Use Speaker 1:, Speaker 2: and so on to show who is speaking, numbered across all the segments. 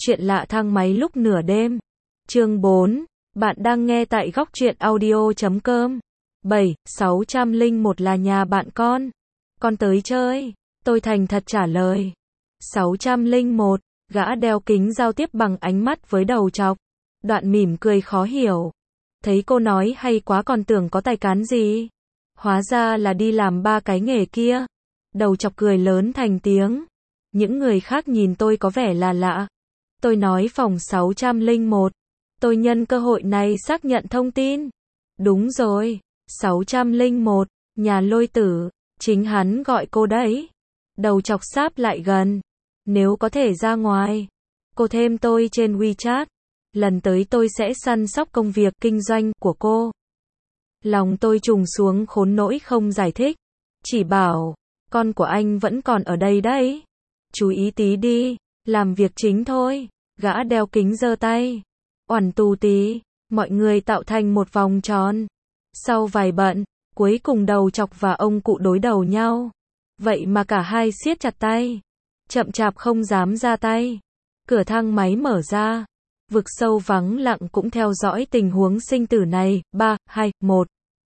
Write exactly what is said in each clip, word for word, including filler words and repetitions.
Speaker 1: Chuyện lạ thang máy lúc nửa đêm. Chương bốn. Bạn đang nghe tại góc truyện audio chấm com. bảy, sáu trăm lẻ một là nhà bạn con. Con tới chơi. Tôi thành thật trả lời. sáu trăm lẻ một. Gã đeo kính giao tiếp bằng ánh mắt với đầu trọc. Đoạn mỉm cười khó hiểu. Thấy cô nói hay quá còn tưởng có tài cán gì. Hóa ra là đi làm ba cái nghề kia. Đầu trọc cười lớn thành tiếng. Những người khác nhìn tôi có vẻ là lạ. Tôi nói phòng sáu trăm lẻ một. Tôi nhân cơ hội này xác nhận thông tin. Đúng rồi, sáu trăm lẻ một, nhà Lôi Tử, chính hắn gọi cô đấy. Đầu chọc sáp lại gần. Nếu có thể ra ngoài, cô thêm tôi trên WeChat. Lần tới tôi sẽ săn sóc công việc kinh doanh của cô. Lòng tôi trùng xuống khốn nỗi không giải thích. Chỉ bảo, con của anh vẫn còn ở đây đấy. Chú ý tí đi, làm việc chính thôi. Gã đeo kính giơ tay. Oẳn tù tí, mọi người tạo thành một vòng tròn. Sau vài bận, cuối cùng đầu chọc và ông cụ đối đầu nhau. Vậy mà cả hai siết chặt tay. Chậm chạp không dám ra tay. Cửa thang máy mở ra. Vực sâu vắng lặng cũng theo dõi tình huống sinh tử này. Ba, hai, một.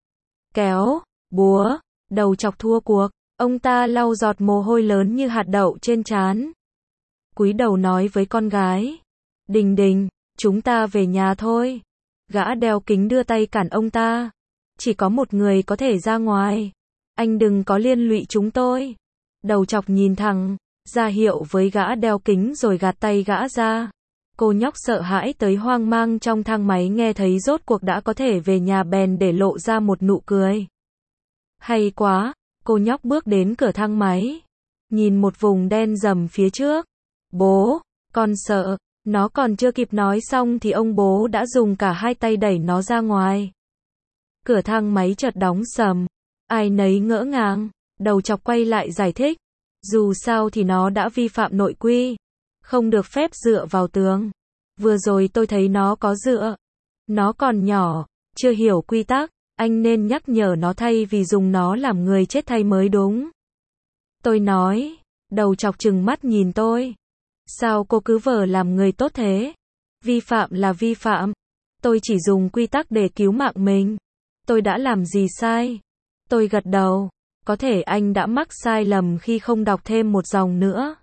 Speaker 1: Kéo, búa, đầu chọc thua cuộc. Ông ta lau giọt mồ hôi lớn như hạt đậu trên trán. Cúi đầu nói với con gái. Đình Đình, chúng ta về nhà thôi. Gã đeo kính đưa tay cản ông ta. Chỉ có một người có thể ra ngoài. Anh đừng có liên lụy chúng tôi. Đầu chọc nhìn thẳng, ra hiệu với gã đeo kính rồi gạt tay gã ra. Cô nhóc sợ hãi tới hoang mang trong thang máy nghe thấy rốt cuộc đã có thể về nhà bèn để lộ ra một nụ cười. Hay quá, cô nhóc bước đến cửa thang máy. Nhìn một vùng đen rầm phía trước. Bố, con sợ. Nó còn chưa kịp nói xong thì ông bố đã dùng cả hai tay đẩy nó ra ngoài. Cửa thang máy chợt đóng sầm. Ai nấy ngỡ ngàng. Đầu chọc quay lại giải thích. Dù sao thì nó đã vi phạm nội quy. Không được phép dựa vào tường. Vừa rồi tôi thấy nó có dựa. Nó còn nhỏ, chưa hiểu quy tắc. Anh nên nhắc nhở nó thay vì dùng nó làm người chết thay mới đúng. Tôi nói. Đầu chọc trừng mắt nhìn tôi. Sao cô cứ vờ làm người tốt thế? Vi phạm là vi phạm. Tôi chỉ dùng quy tắc để cứu mạng mình. Tôi đã làm gì sai? Tôi gật đầu. Có thể anh đã mắc sai lầm khi không đọc thêm một dòng nữa.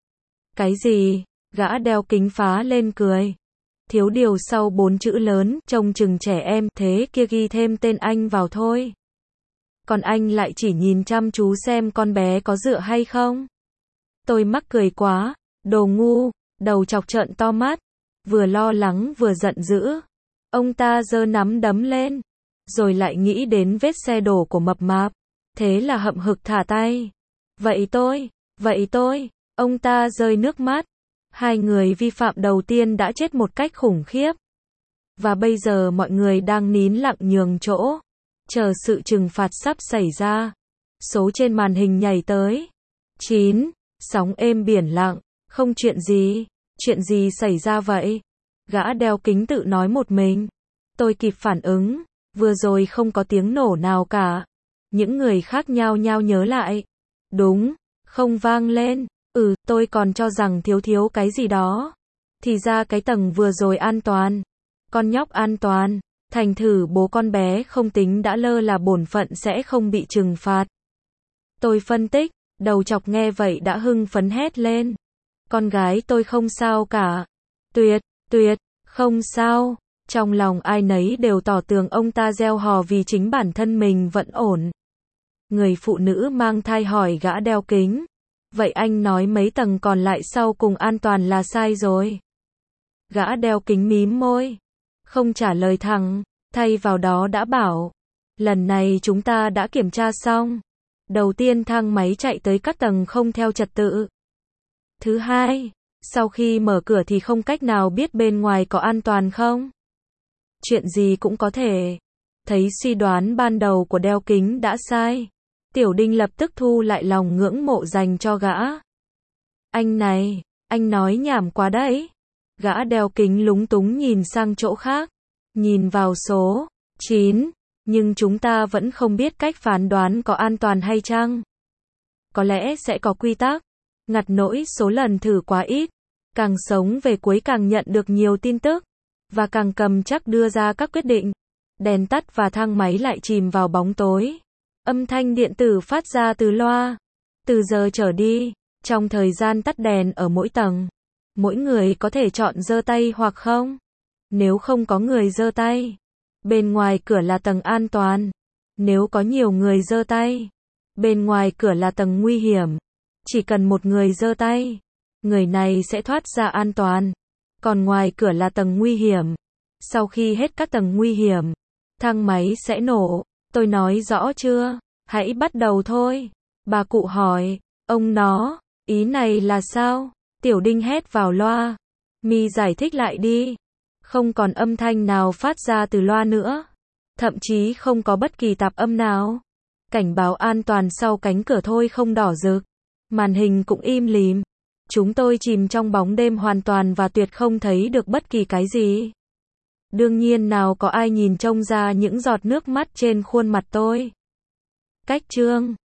Speaker 1: Cái gì? Gã đeo kính phá lên cười. Thiếu điều sau bốn chữ lớn, trông chừng trẻ em, thế kia ghi thêm tên anh vào thôi. Còn anh lại chỉ nhìn chăm chú xem con bé có dựa hay không? Tôi mắc cười quá. Đồ ngu, đầu chọc trợn to mắt, vừa lo lắng vừa giận dữ. Ông ta giơ nắm đấm lên, rồi lại nghĩ đến vết xe đổ của mập mạp. Thế là hậm hực thả tay. Vậy tôi, vậy tôi, ông ta rơi nước mắt. Hai người vi phạm đầu tiên đã chết một cách khủng khiếp. Và bây giờ mọi người đang nín lặng nhường chỗ, chờ sự trừng phạt sắp xảy ra. Số trên màn hình nhảy tới. chín, sóng êm biển lặng. Không chuyện gì, chuyện gì xảy ra vậy? Gã đeo kính tự nói một mình. Tôi kịp phản ứng, vừa rồi không có tiếng nổ nào cả. Những người khác nhao nhao nhớ lại. Đúng, không vang lên. Ừ, tôi còn cho rằng thiếu thiếu cái gì đó. Thì ra cái tầng vừa rồi an toàn. Con nhóc an toàn. Thành thử bố con bé không tính đã lơ là bổn phận sẽ không bị trừng phạt. Tôi phân tích, đầu chọc nghe vậy đã hưng phấn hét lên. Con gái tôi không sao cả. Tuyệt, tuyệt, không sao. Trong lòng ai nấy đều tỏ tường ông ta gieo hò vì chính bản thân mình vẫn ổn. Người phụ nữ mang thai hỏi gã đeo kính. Vậy anh nói mấy tầng còn lại sau cùng an toàn là sai rồi. Gã đeo kính mím môi. Không trả lời thẳng, thay vào đó đã bảo. Lần này chúng ta đã kiểm tra xong. Đầu tiên thang máy chạy tới các tầng không theo trật tự. Thứ hai, sau khi mở cửa thì không cách nào biết bên ngoài có an toàn không? Chuyện gì cũng có thể. Thấy suy đoán ban đầu của đeo kính đã sai. Tiểu Đinh lập tức thu lại lòng ngưỡng mộ dành cho gã. Anh này, anh nói nhảm quá đấy. Gã đeo kính lúng túng nhìn sang chỗ khác. Nhìn vào số chín, nhưng chúng ta vẫn không biết cách phán đoán có an toàn hay chăng. Có lẽ sẽ có quy tắc. Ngặt nỗi số lần thử quá ít. Càng sống về cuối càng nhận được nhiều tin tức, và càng cầm chắc đưa ra các quyết định. Đèn tắt và thang máy lại chìm vào bóng tối. Âm thanh điện tử phát ra từ loa. Từ giờ trở đi, trong thời gian tắt đèn ở mỗi tầng, mỗi người có thể chọn giơ tay hoặc không. Nếu không có người giơ tay, bên ngoài cửa là tầng an toàn. Nếu có nhiều người giơ tay, bên ngoài cửa là tầng nguy hiểm. Chỉ cần một người giơ tay, người này sẽ thoát ra an toàn. Còn ngoài cửa là tầng nguy hiểm. Sau khi hết các tầng nguy hiểm, thang máy sẽ nổ. Tôi nói rõ chưa? Hãy bắt đầu thôi. Bà cụ hỏi, ông nó, ý này là sao? Tiểu Đinh hét vào loa. Mi giải thích lại đi. Không còn âm thanh nào phát ra từ loa nữa. Thậm chí không có bất kỳ tạp âm nào. Cảnh báo an toàn sau cánh cửa thôi không đỏ rực. Màn hình cũng im lìm. Chúng tôi chìm trong bóng đêm hoàn toàn và tuyệt không thấy được bất kỳ cái gì. Đương nhiên nào có ai nhìn trông ra những giọt nước mắt trên khuôn mặt tôi. Cách chương